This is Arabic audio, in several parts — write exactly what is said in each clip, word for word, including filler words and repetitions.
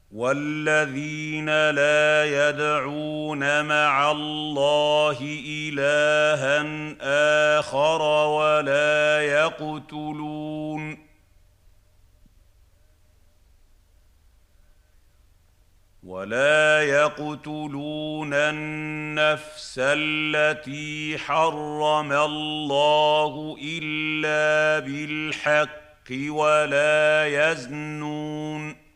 وَالَّذِينَ لَا يَدْعُونَ مَعَ اللَّهِ إِلَٰهًا آخَرَ وَلَا يَقْتُلُونَ وَلَا يَقْتُلُونَ النَّفْسَ الَّتِي حَرَّمَ اللَّهُ إِلَّا بِالْحَقِّ وَلَا يَزْنُونَ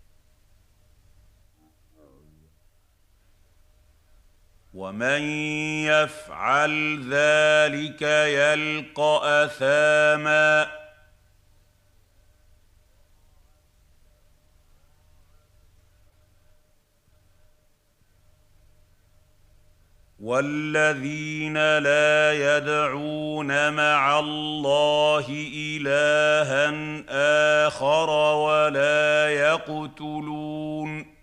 وَمَن يَفْعَلْ ذَٰلِكَ يَلْقَ أَثَامًا وَالَّذِينَ لَا يَدْعُونَ مَعَ اللَّهِ إِلَٰهًا آخَرَ وَلَا يَقْتُلُونَ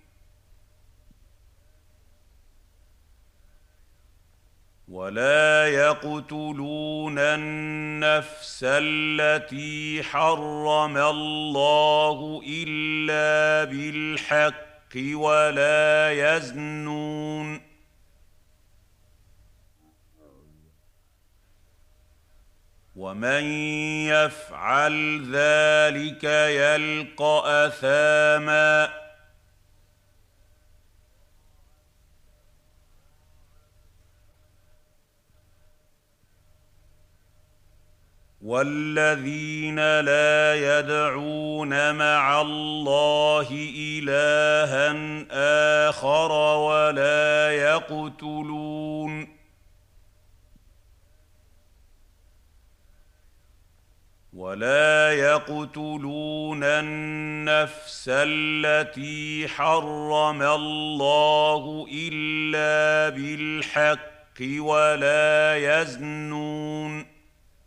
وَلَا يَقْتُلُونَ النَّفْسَ الَّتِي حَرَّمَ اللَّهُ إِلَّا بِالْحَقِّ وَلَا يَزْنُونَ وَمَن يَفْعَلْ ذَٰلِكَ يَلْقَ أَثَامًا وَالَّذِينَ لَا يَدْعُونَ مَعَ اللَّهِ إِلَٰهًا آخَرَ وَلَا يَقْتُلُونَ وَلَا يَقْتُلُونَ النَّفْسَ الَّتِي حَرَّمَ اللَّهُ إِلَّا بِالْحَقِّ وَلَا يَزْنُونَ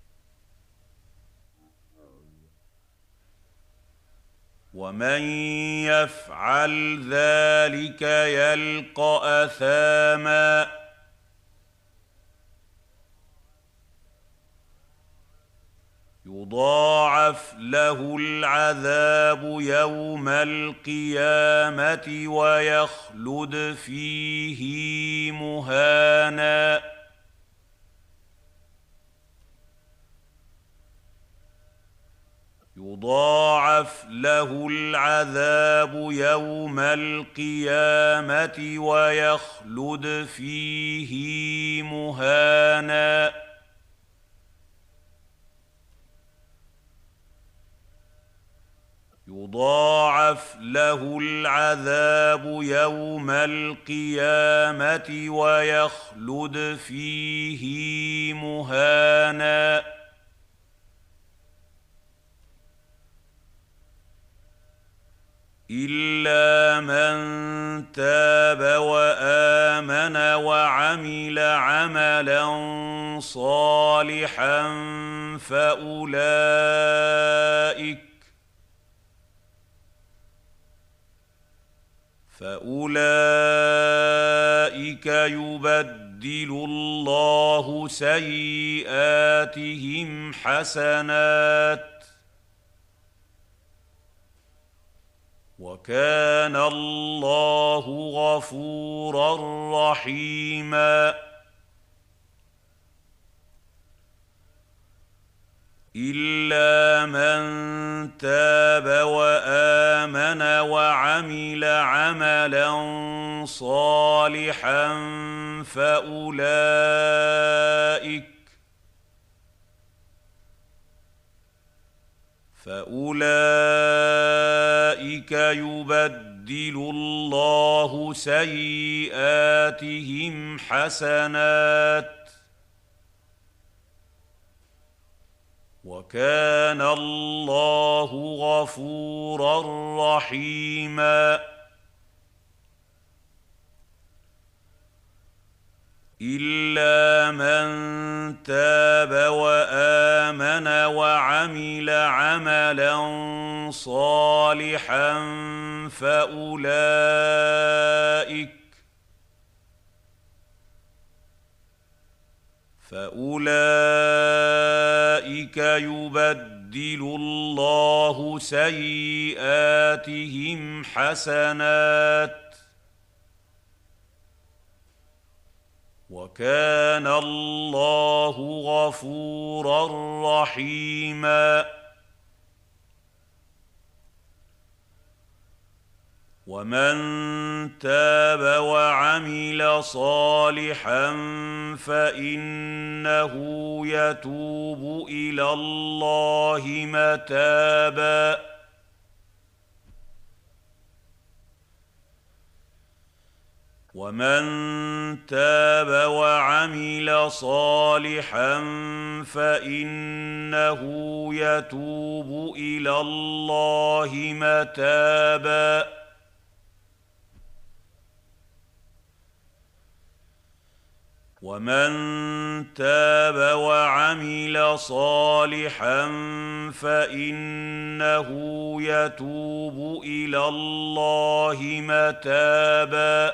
وَمَن يَفْعَلْ ذَٰلِكَ يَلْقَ أَثَامًا يُضَاعَفْ لَهُ الْعَذَابُ يَوْمَ الْقِيَامَةِ وَيَخْلُدْ فِيهِ مُهَانًا يُضَاعَفْ لَهُ الْعَذَابُ يَوْمَ الْقِيَامَةِ وَيَخْلُدْ فِيهِ مُهَانًا يُضَاعَفْ لَهُ الْعَذَابُ يَوْمَ الْقِيَامَةِ وَيَخْلُدْ فِيهِ مُهَانًا إِلَّا مَن تَابَ وَآمَنَ وَعَمِلَ عَمَلًا صَالِحًا فَأُولَٰئِكَ فَأُولَٰئِكَ يُبَدِّلُ اللَّهُ سَيِّئَاتِهِمْ حَسَنَاتٍ ۗ وَكَانَ اللَّهُ غَفُورًا رَّحِيمًا إِلَّا مَن تَابَ وَآمَنَ وَعَمِلَ عَمَلًا صَالِحًا فَأُولَٰئِكَ فَأُولَٰئِكَ يُبَدِّلُ اللَّهُ سَيِّئَاتِهِمْ حَسَنَاتٍ ۗ وَكَانَ اللَّهُ غَفُورًا رَّحِيمًا إِلَّا مَن تَابَ وَآمَنَ وَعَمِلَ عَمَلًا صَالِحًا فَأُولَٰئِكَ فَأُولَٰئِكَ يُبَدِّلُ يبدل الله سيئاتهم حسنات وكان الله غفورا رحيما ومن تاب وعمل صالحا فإنه يتوب إلى الله متابا ومن تاب وعمل صالحا فإنه يتوب إلى الله متابا ومن تاب وعمل صالحا فإنه يتوب إلى الله متابا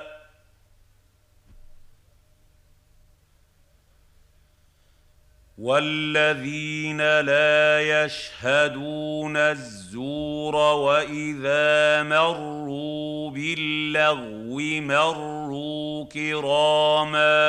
والذين لا يشهدون الزور وإذا مروا باللغو مروا كراما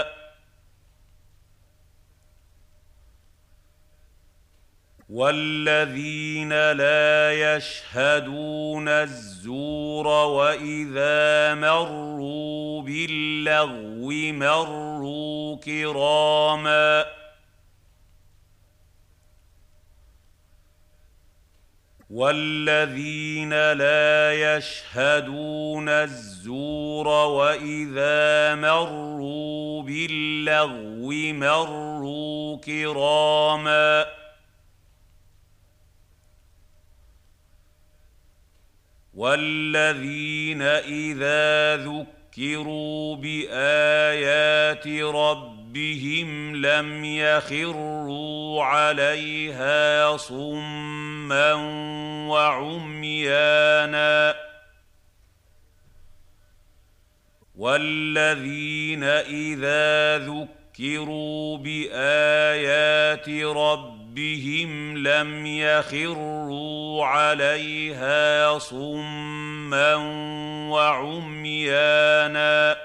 والذين لا يشهدون الزور وإذا مروا باللغو مروا كراما والذين لا يشهدون الزور وإذا مروا باللغو مروا كراما والذين إذا ذكروا بآيات ربهم لم يخروا عليها صما وعميانا والذين إذا ذكروا بآيات ربهم بهم لم يخروا عليها صما وعميانا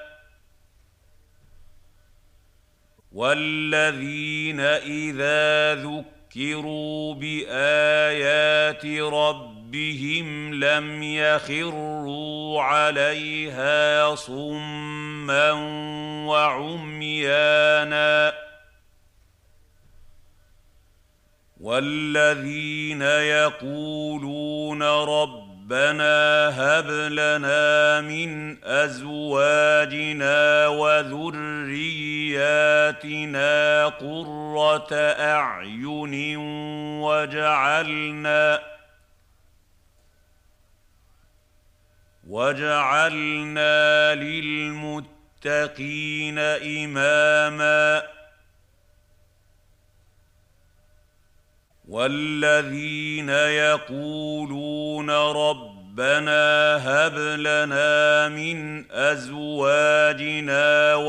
والذين إذا ذكروا بآيات ربهم لم يخروا عليها صما وعميانا والذين يقولون ربنا هب لنا من أزواجنا وذرياتنا قرة أعين وجعلنا وجعلنا للمتقين إماما والذين يقولون ربنا هب لنا من أزواجنا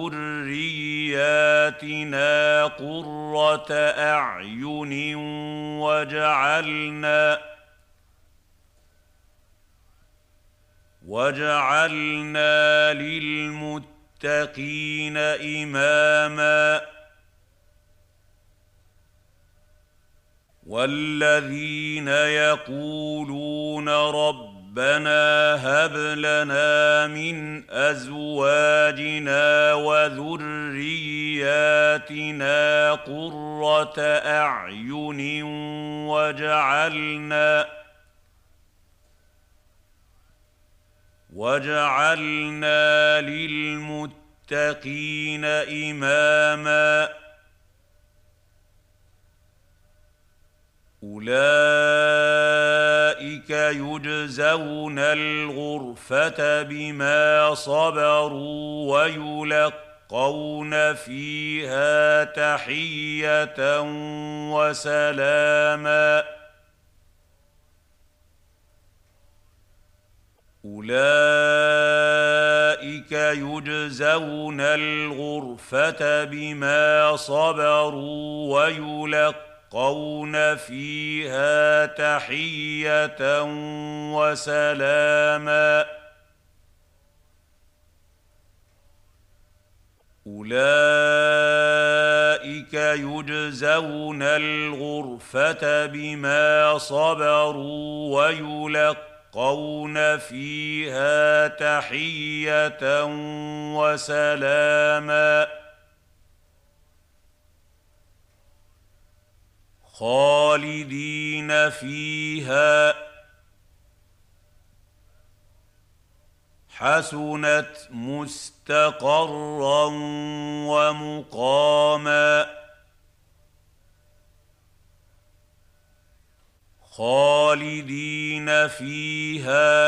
وذرياتنا قرة أعين وجعلنا وجعلنا للمتقين إماما والذين يقولون ربنا هب لنا من أزواجنا وذرياتنا قرة أعين وجعلنا وجعلنا للمتقين إماما أولئك يجزون الغرفة بما صبروا ويلقون فيها تحية وسلاما أولئك يجزون الغرفة بما صبروا ويلقون يلقون فيها تحية وسلاما أولئك يجزون الغرفة بما صبروا ويلقون فيها تحية وسلاما خالدين فيها حسنت مستقرا ومقاما خالدين فيها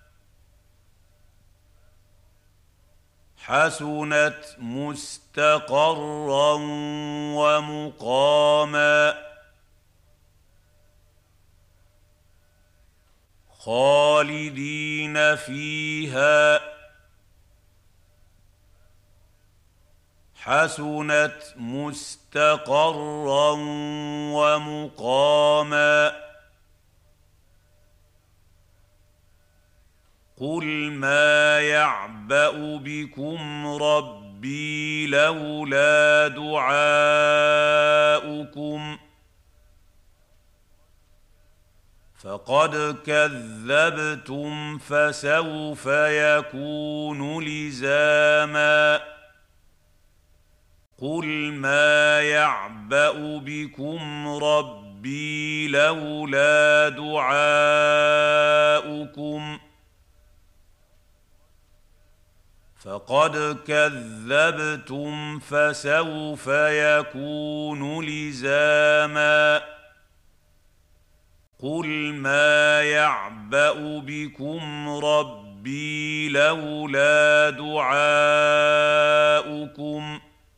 حسنت مستقرا ومقاما خالدين فيها حسنت مستقرا ومقاما قل ما يعبأ بكم ربي لولا دعاؤكم فقد كذبتم فسوف يكون لزاما قل ما يعبأ بكم ربي لولا دعاؤكم فقد كذبتم فسوف يكون لزاما قل ما يعبأ بكم ربي لولا دعاؤكم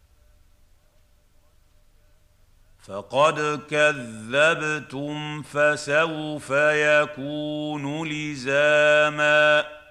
فقد كذبتم فسوف يكون لزاما